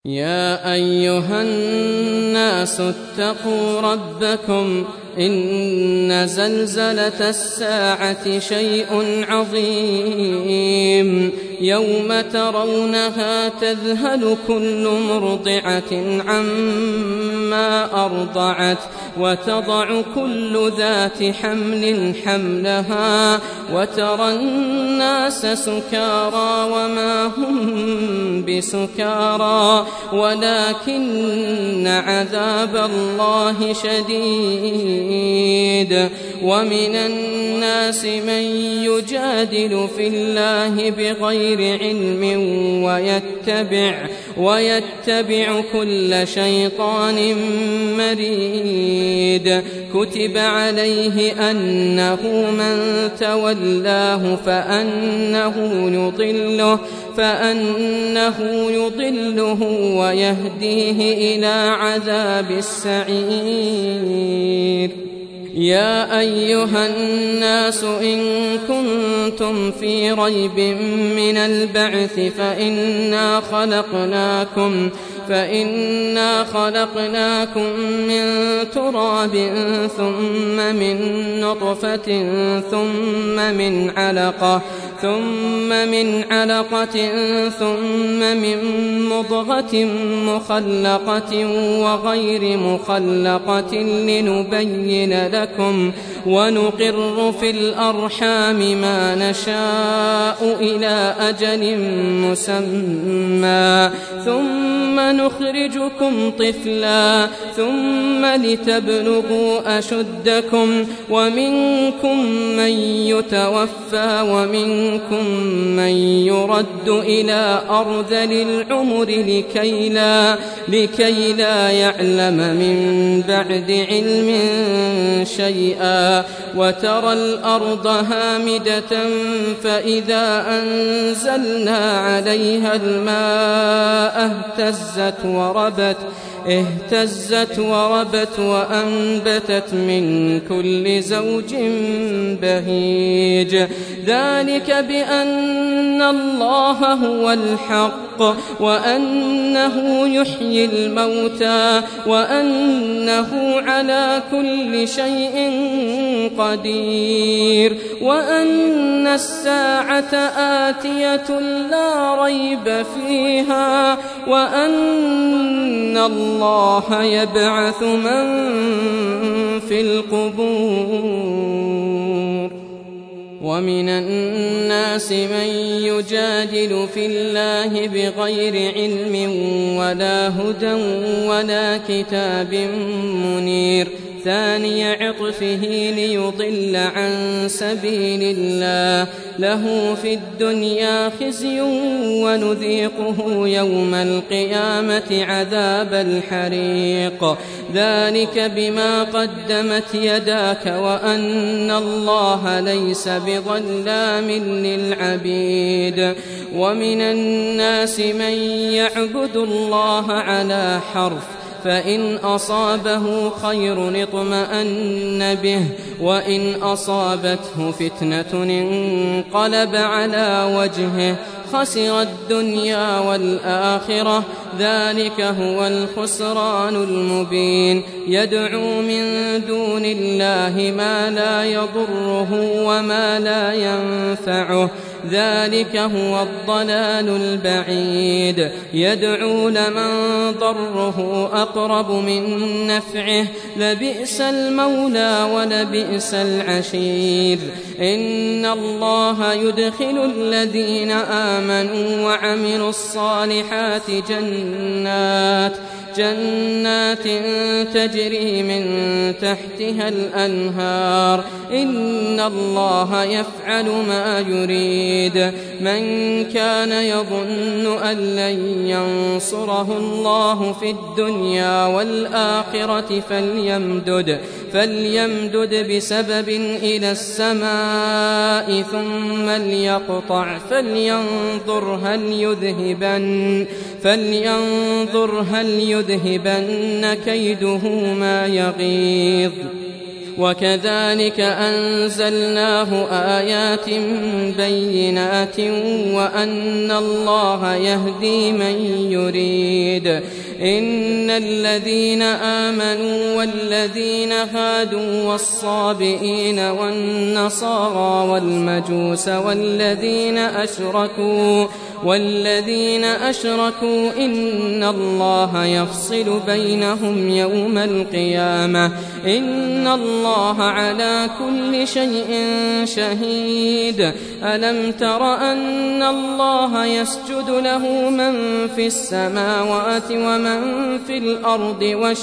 يا أيها الناس اتقوا ربكم إن زلزلة الساعة شيء عظيم يوم ترونها تذهل كل مرضعة عما أرضعت وتضع كل ذات حمل حملها وترى الناس سكارى وما هم بسكارى ولكن عذاب الله شديد. ومن الناس من يجادل في الله بغير علم ويتبع كل شيطان مريد كتب عليه أنه من تولاه فأنه يضله ويهديه إلى عذاب السعير. يا أيها الناس إن كنتم في ريب من البعث فإنا خلقناكم من تراب ثم من نطفة ثم من علقة ثم من مضغة مخلقة وغير مخلقة لنبين لكم ونقر في الأرحام ما نشاء إلى أجل مسمى ثم نخرجكم طفلا ثم لتبلغوا أشدكم ومنكم من يتوفى ومنكم من يرد إلى أرذل العمر لكي لا يعلم من بعد علم شيئا وترى الأرض هامدة فإذا أنزلنا عليها الماء اهتزت وربت وأنبتت من كل زوج بهيج ذلك بأن الله هو الحق وأنه يحيي الموتى وأنه على كل شيء قدير وأن الساعة آتية لا ريب فيها وأن الله يبعث من في القبور. ومن الناس من يجادل في الله بغير علم ولا هدى ولا كتاب منير ثاني عطفه ليضل عن سبيل الله له في الدنيا خزي ونذيقه يوم القيامة عذاب الحريق ذلك بما قدمت يداك وأن الله ليس بظلام للعبيد. ومن الناس من يعبد الله على حرف فإن أصابه خير اطمأن به وإن أصابته فتنة انقلب على وجهه خسر الدنيا والآخرة ذلك هو الخسران المبين. يدعو من دون الله ما لا يضره وما لا ينفعه ذلك هو الضلال البعيد. يدعو لمن ضره أقرب من نفعه لبئس المولى ولبئس العشير. إن الله يدخل الذين آمنوا وعملوا الصالحات جنات تجري من تحتها الأنهار إن الله يفعل ما يريد. من كان يظن أن لن ينصره الله في الدنيا والآخرة فليمدد بسبب إلى السماء ثم ليقطع فلينظر هل يذهبن كيده ما يغيظ. وكذلك أنزلناه آيات بينات وأن الله يهدي من يريد. إن الذين آمنوا والذين هادوا والصابئين والنصارى والمجوس والذين أشركوا إن الله يفصل بينهم يوم القيامة إن الله على كل شيء شهيد. ألم تر أن الله يسجد له من في السماوات ومن في الأرض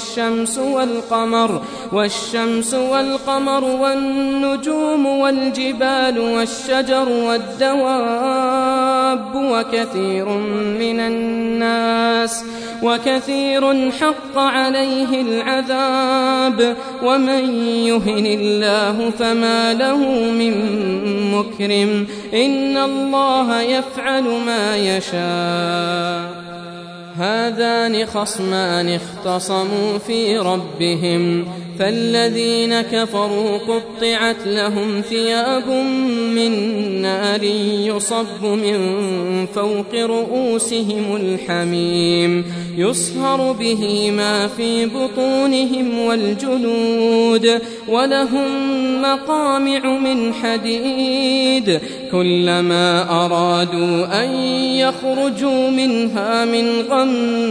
والشمس والقمر والنجوم والجبال والشجر والدواب وكثير حق عليه العذاب ومن يهن الله فما له من مكرم إن الله يفعل ما يشاء. هذان خصمان اختصموا في ربهم فالذين كفروا قطعت لهم ثياب من نار يصب من فوق رؤوسهم الحميم يصهر به ما في بطونهم والجلود ولهم مقامع من حديد كلما أرادوا أن يخرجوا منها من غم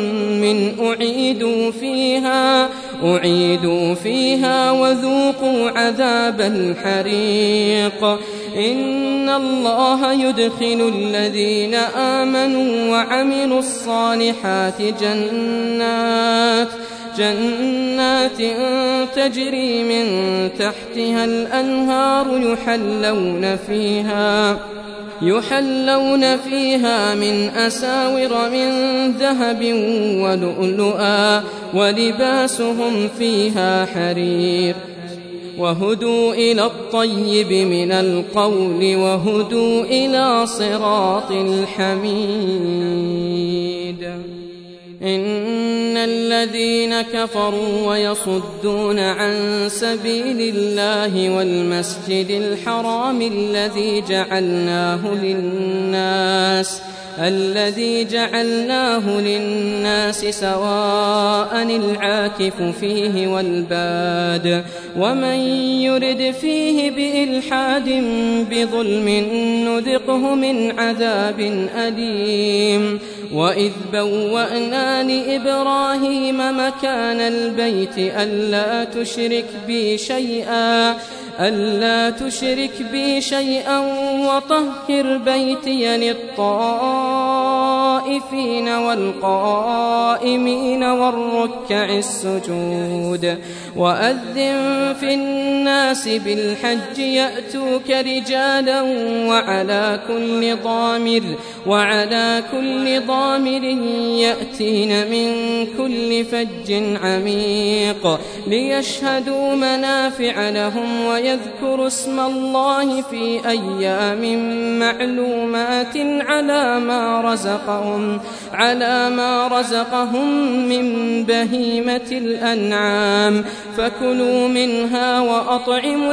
أعيدوا فيها وذوقوا عذاب الحريق. إن الله يدخل الذين آمنوا وعملوا الصالحات جنات تجري من تحتها الأنهار يحلون فيها من أساور من ذهب ولؤلؤا ولباسهم فيها حرير وهدوا إلى الطيب من القول وهدوا إلى صراط الحميد. إن الذين كفروا ويصدون عن سبيل الله والمسجد الحرام الذي جعلناه للناس سواء العاكف فيه والباد ومن يرد فيه بإلحاد بظلم نذقه من عذاب أليم. وإذ بوأنا لإبراهيم مكان البيت ألا تشرك بي شيئا وطهر بيتي للطائفين والقائمين والركع السجود. وأذن في الناس بالحج يأتوك رجالا وعلى كل ضامر يأتين من كل فج عميق ليشهدوا منافع لهم ويذكروا اسم الله في أيام معلومات على ما رزقهم من بهيمة الأنعام فكلوا منها وأطعموا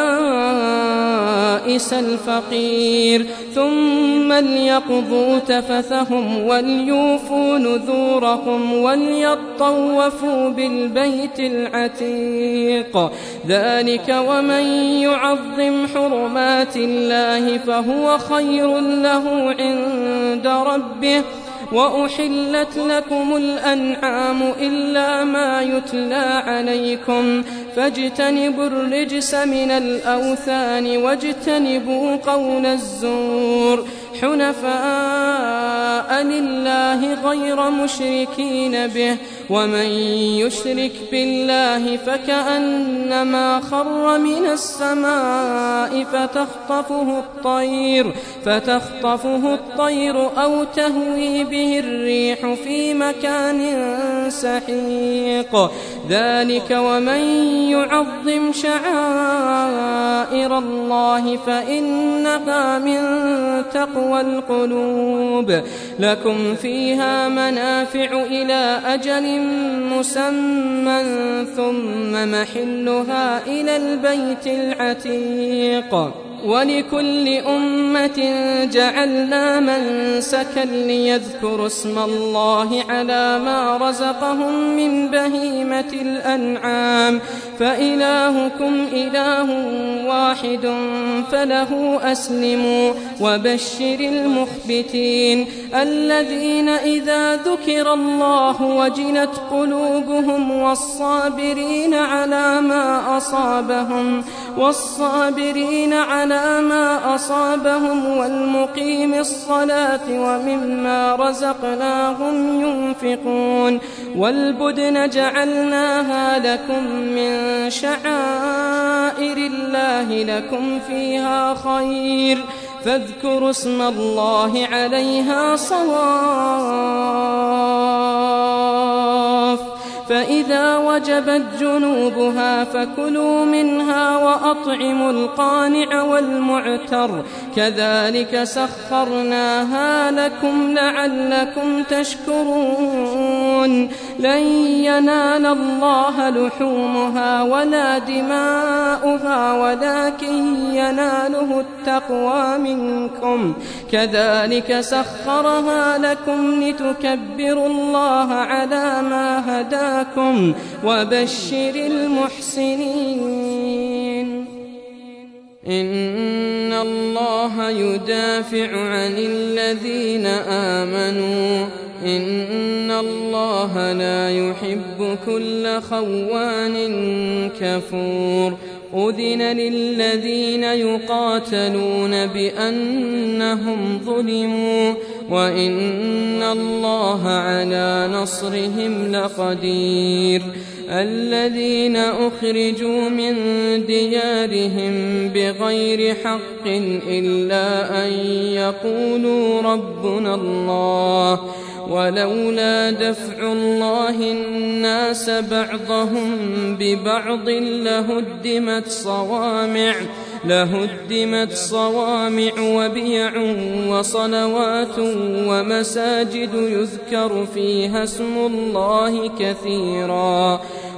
البائس الفقير ثم ليقضوا تفثهم وليوفوا نذورهم وليطوفوا بالبيت العتيق. ذلك ومن يعظم حرمات الله فهو خير له عند ربه. وأحلت لكم الأنعام إلا ما يتلى عليكم فاجتنبوا الرجس من الأوثان واجتنبوا قول الزور حنفاء لله غير مشركين به ومن يشرك بالله فكأنما خر من السماء فتخطفه الطير أو تهوي به الريح في مكان سحيق. ذلك ومن يعظم شعائر الله فإنها من تقوى والقلوب لكم فيها منافع إلى أجل مسمى ثم محلها إلى البيت العتيق ولكل أمة جعلنا منسكا ليذكروا اسم الله على ما رزقهم من بهيمة الأنعام فإلهكم إله واحد فله أسلموا وبشر المخبتين الذين إذا ذكر الله وجلت قلوبهم والصابرين على ما أصابهم والمقيم الصلاة ومما رزقناهم ينفقون والبدن جعلناها لكم من شعائر الله لكم فيها خير فاذكروا اسم الله عليها صواف فإذا وجبت جنوبها فكلوا منها وأطعموا القانع والمعتر كذلك سخرناها لكم لعلكم تشكرون لن ينال الله لحومها ولا دماؤها ولكن يناله التقوى منكم كذلك سخرها لكم لتكبروا الله على ما هداكم وبشر المحسنين إن الله يدافع عن الذين آمنوا إن الله لا يحب كل خوان كفور أذن للذين يقاتلون بأنهم ظلموا وإن الله على نصرهم لقدير الذين أخرجوا من ديارهم بغير حق إلا أن يقولوا ربنا الله ولولا دفع الله الناس بعضهم ببعض لهدمت صوامع وبيع وصلوات ومساجد يذكر فيها اسم الله كثيرا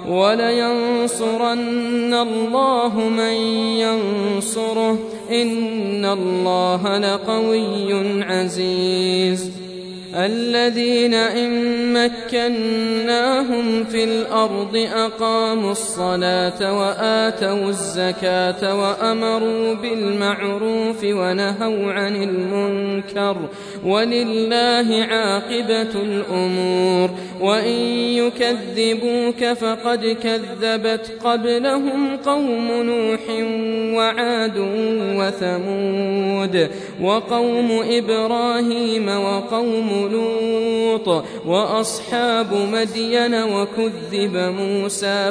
ولينصرن الله من ينصره إن الله لقوي عزيز الذين إن مكناهم في الأرض أقاموا الصلاة وآتوا الزكاة وأمروا بالمعروف ونهوا عن المنكر ولله عاقبة الأمور وإن يكذبوك فقد كذبت قبلهم قوم نوح وعاد وثمود وقوم إبراهيم وقوم لوط وأصحاب مدين وكذب موسى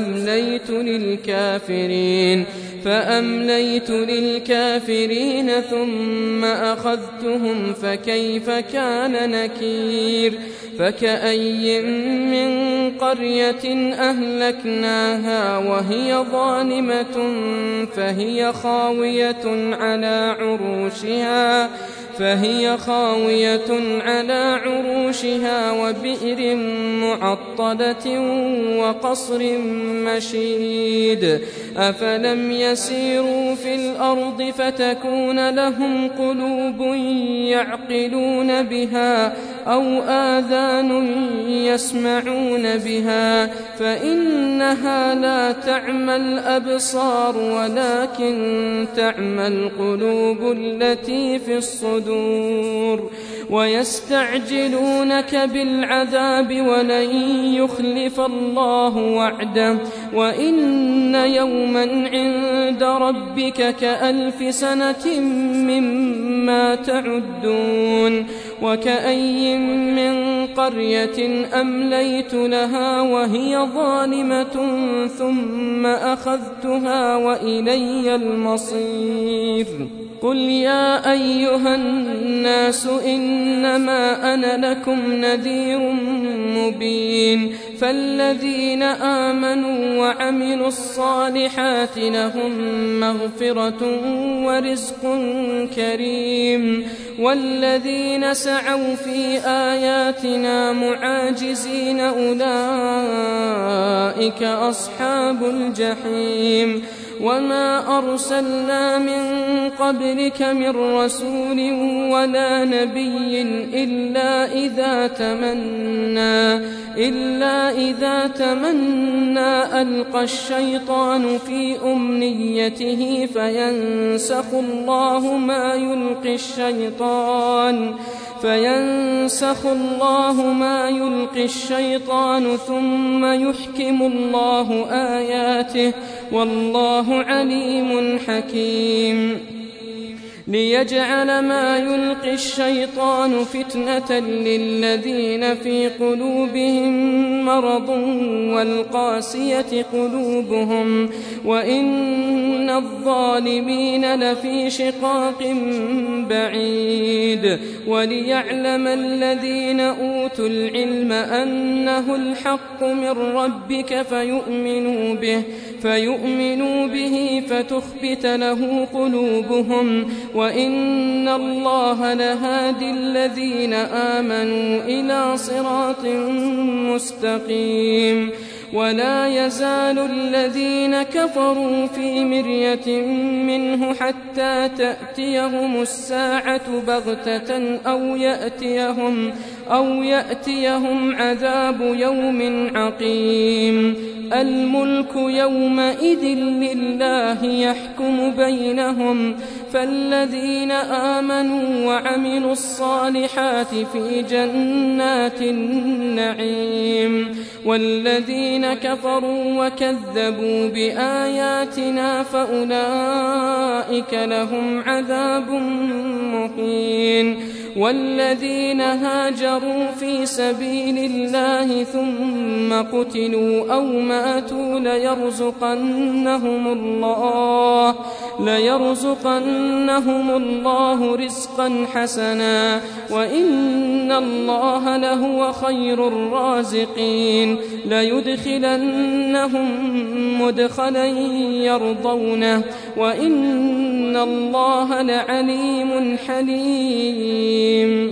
فأمليت للكافرين ثم أخذتهم فكيف كان نكير فكأي من قرية أهلكناها وهي ظالمة فهي خاوية على عروشها وبئر معطلة وقصر مشيد أفلم يسيروا في الأرض فتكون لهم قلوب يعقلون بها أو آذان يسمعون بها فإنها لا تعمى الأبصار ولكن تعمى القلوب التي في الصدور ويستعجلونك بالعذاب ولن يخلف الله وعده وإن يوما عند ربك كألف سنة مما تعدون وكأي من قرية أمليت لها وهي ظالمة ثم أخذتها وإلي المصير قل يا أيها الناس إنما أنا لكم نذير مبين فالذين آمنوا وعملوا الصالحات لهم مغفرة ورزق كريم والذين سعوا في آياتنا معاجزين أولئك أصحاب الجحيم وما أرسلنا من قبلك من رسول ولا نبي إلا إذا تمنى ألقى الشيطان في أمنيته فينسخ الله ما يلقي الشيطان ثم يحكم الله آياته والله عليم حكيم ليجعل ما يلقي الشيطان فتنة للذين في قلوبهم مرض والقاسية قلوبهم وإن الظالمين لفي شقاق بعيد وليعلم الذين أوتوا العلم أنه الحق من ربك فيؤمنوا به فتخبت له قلوبهم وإن الله لهادي الذين آمنوا إلى صراط مستقيم ولا يزال الذين كفروا في مرية منه حتى تأتيهم الساعة بغتة أو يأتيهم عذاب يوم عقيم الملك يومئذ لله يحكم بينهم فالذين آمنوا وعملوا الصالحات في جنات النعيم والذين كفروا وكذبوا بآياتنا فأولئك لهم عذاب مهين والذين هاجروا في سبيل الله ثم قتلوا أو ماتوا ليرزقنهم الله رزقا حسنا وإن الله لهو خير الرازقين ليدخلنهم مدخلا يرضونه وإن الله لعليم حليم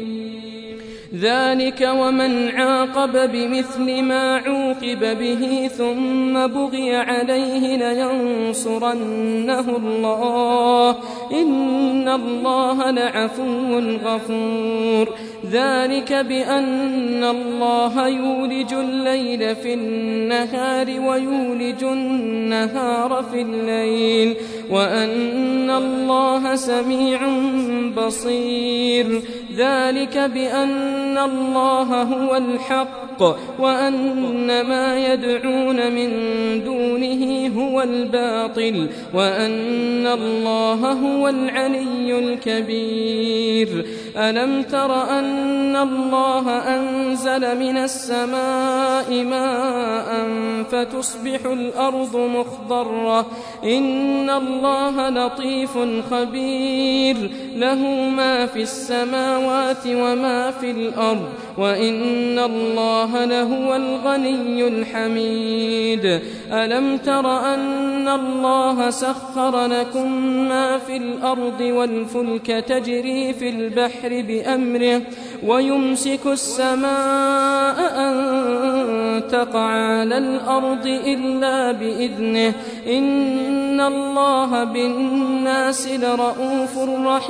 ذلك ومن عاقب بمثل ما عوقب به ثم بغي عليه لينصرنه الله إن الله لعفو غفور ذلك بأن الله يولج الليل في النهار ويولج النهار في الليل وأن الله سميع بصير ذلك بأن الله هو الحق وأن ما يدعون من دونه هو الباطل وأن الله هو العلي الكبير ألم تر أن الله أنزل من السماء ماء فتصبح الأرض مخضرة إن الله لطيف خبير له ما في السماوات وما في الأرض وإن الله لهو الغني الحميد ألم تر أن الله سخر لكم ما في الأرض والفلك تجري في البحر بأمره ويمسك السماء أن تقع على الأرض إلا بإذنه إن الله بالناس لرؤوف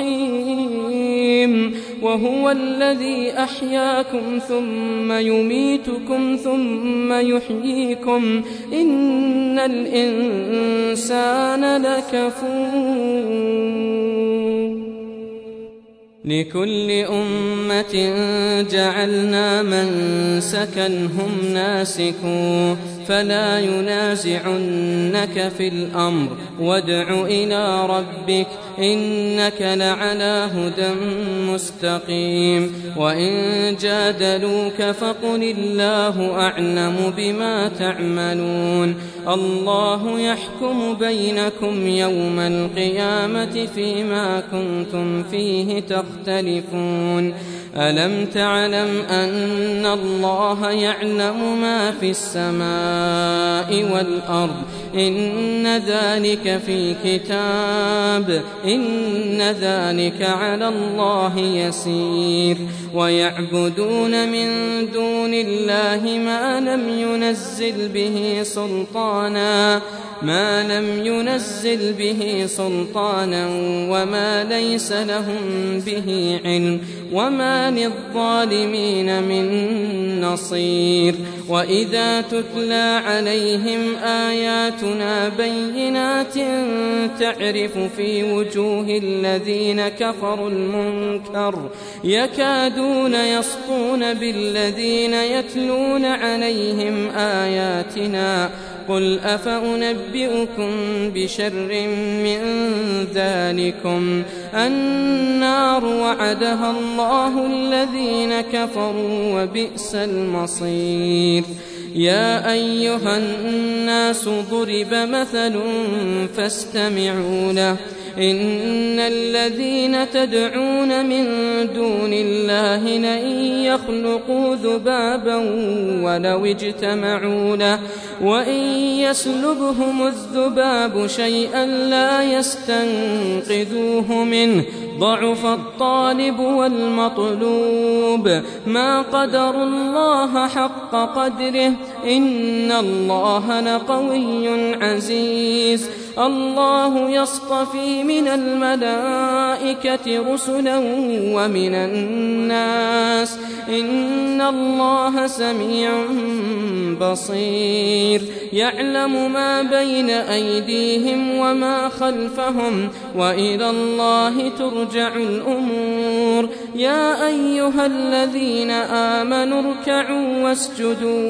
رحيم وهو الذي أحياكم ثم يميتكم ثم يحييكم إن الإنسان لكفور لكل أمة جعلنا منسكا هم ناسكوه فلا ينازعنك في الأمر وادع إلى ربك إنك لعلى هدى مستقيم وإن جادلوك فقل الله أعلم بما تعملون الله يحكم بينكم يوم القيامة فيما كنتم فيه تختلفون ألم تعلم أن الله يعلم ما في السماء والأرض إن ذلك في كتاب إن ذلك على الله يسير ويعبدون من دون الله ما لم ينزل به سلطانا وما ليس لهم به علم وما للظالمين من نصير وإذا تتلى عليهم آياتنا بينات تعرف في وجوه الذين كفروا المنكر يكادون يسطون بالذين يتلون عليهم آياتنا قل أفأنبئكم بشر من ذلكم النار وعدها الله الذين كفروا وبئس المصير يا أيها الناس ضرب مثل فاستمعوا له إن الذين تدعون من دون الله لن يخلقوا ذبابا ولو اجتمعوا له وإن يسلبهم الذباب شيئا لا يستنقذوه منه ضعف الطالب والمطلوب ما قدروا الله حق قدره إن الله لقوي عزيز الله يصطفي من الملائكة رسلا ومن الناس إن الله سميع بصير يعلم ما بين أيديهم وما خلفهم وإلى الله ترجع الأمور يا أيها الذين آمنوا اركعوا واسجدوا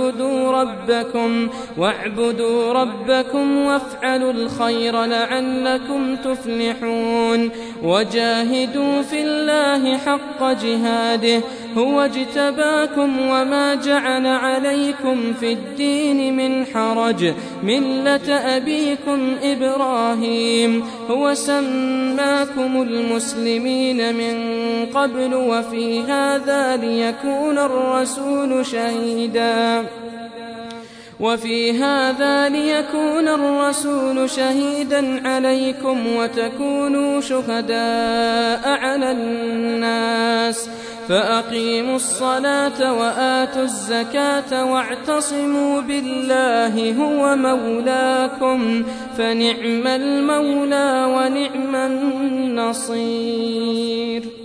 واعبدوا ربكم وافعلوا الخير لعلكم تفلحون وجاهدوا في الله حق جهاده هو اجتباكم وما جعل عليكم في الدين من حرج ملة أبيكم إبراهيم هو سماكم المسلمين من قبل وفي هذا ليكون الرسول شهيدا عليكم وتكونوا شهداء على الناس فأقيموا الصلاة وآتوا الزكاة واعتصموا بالله هو مولاكم فنعم المولى ونعم النصير.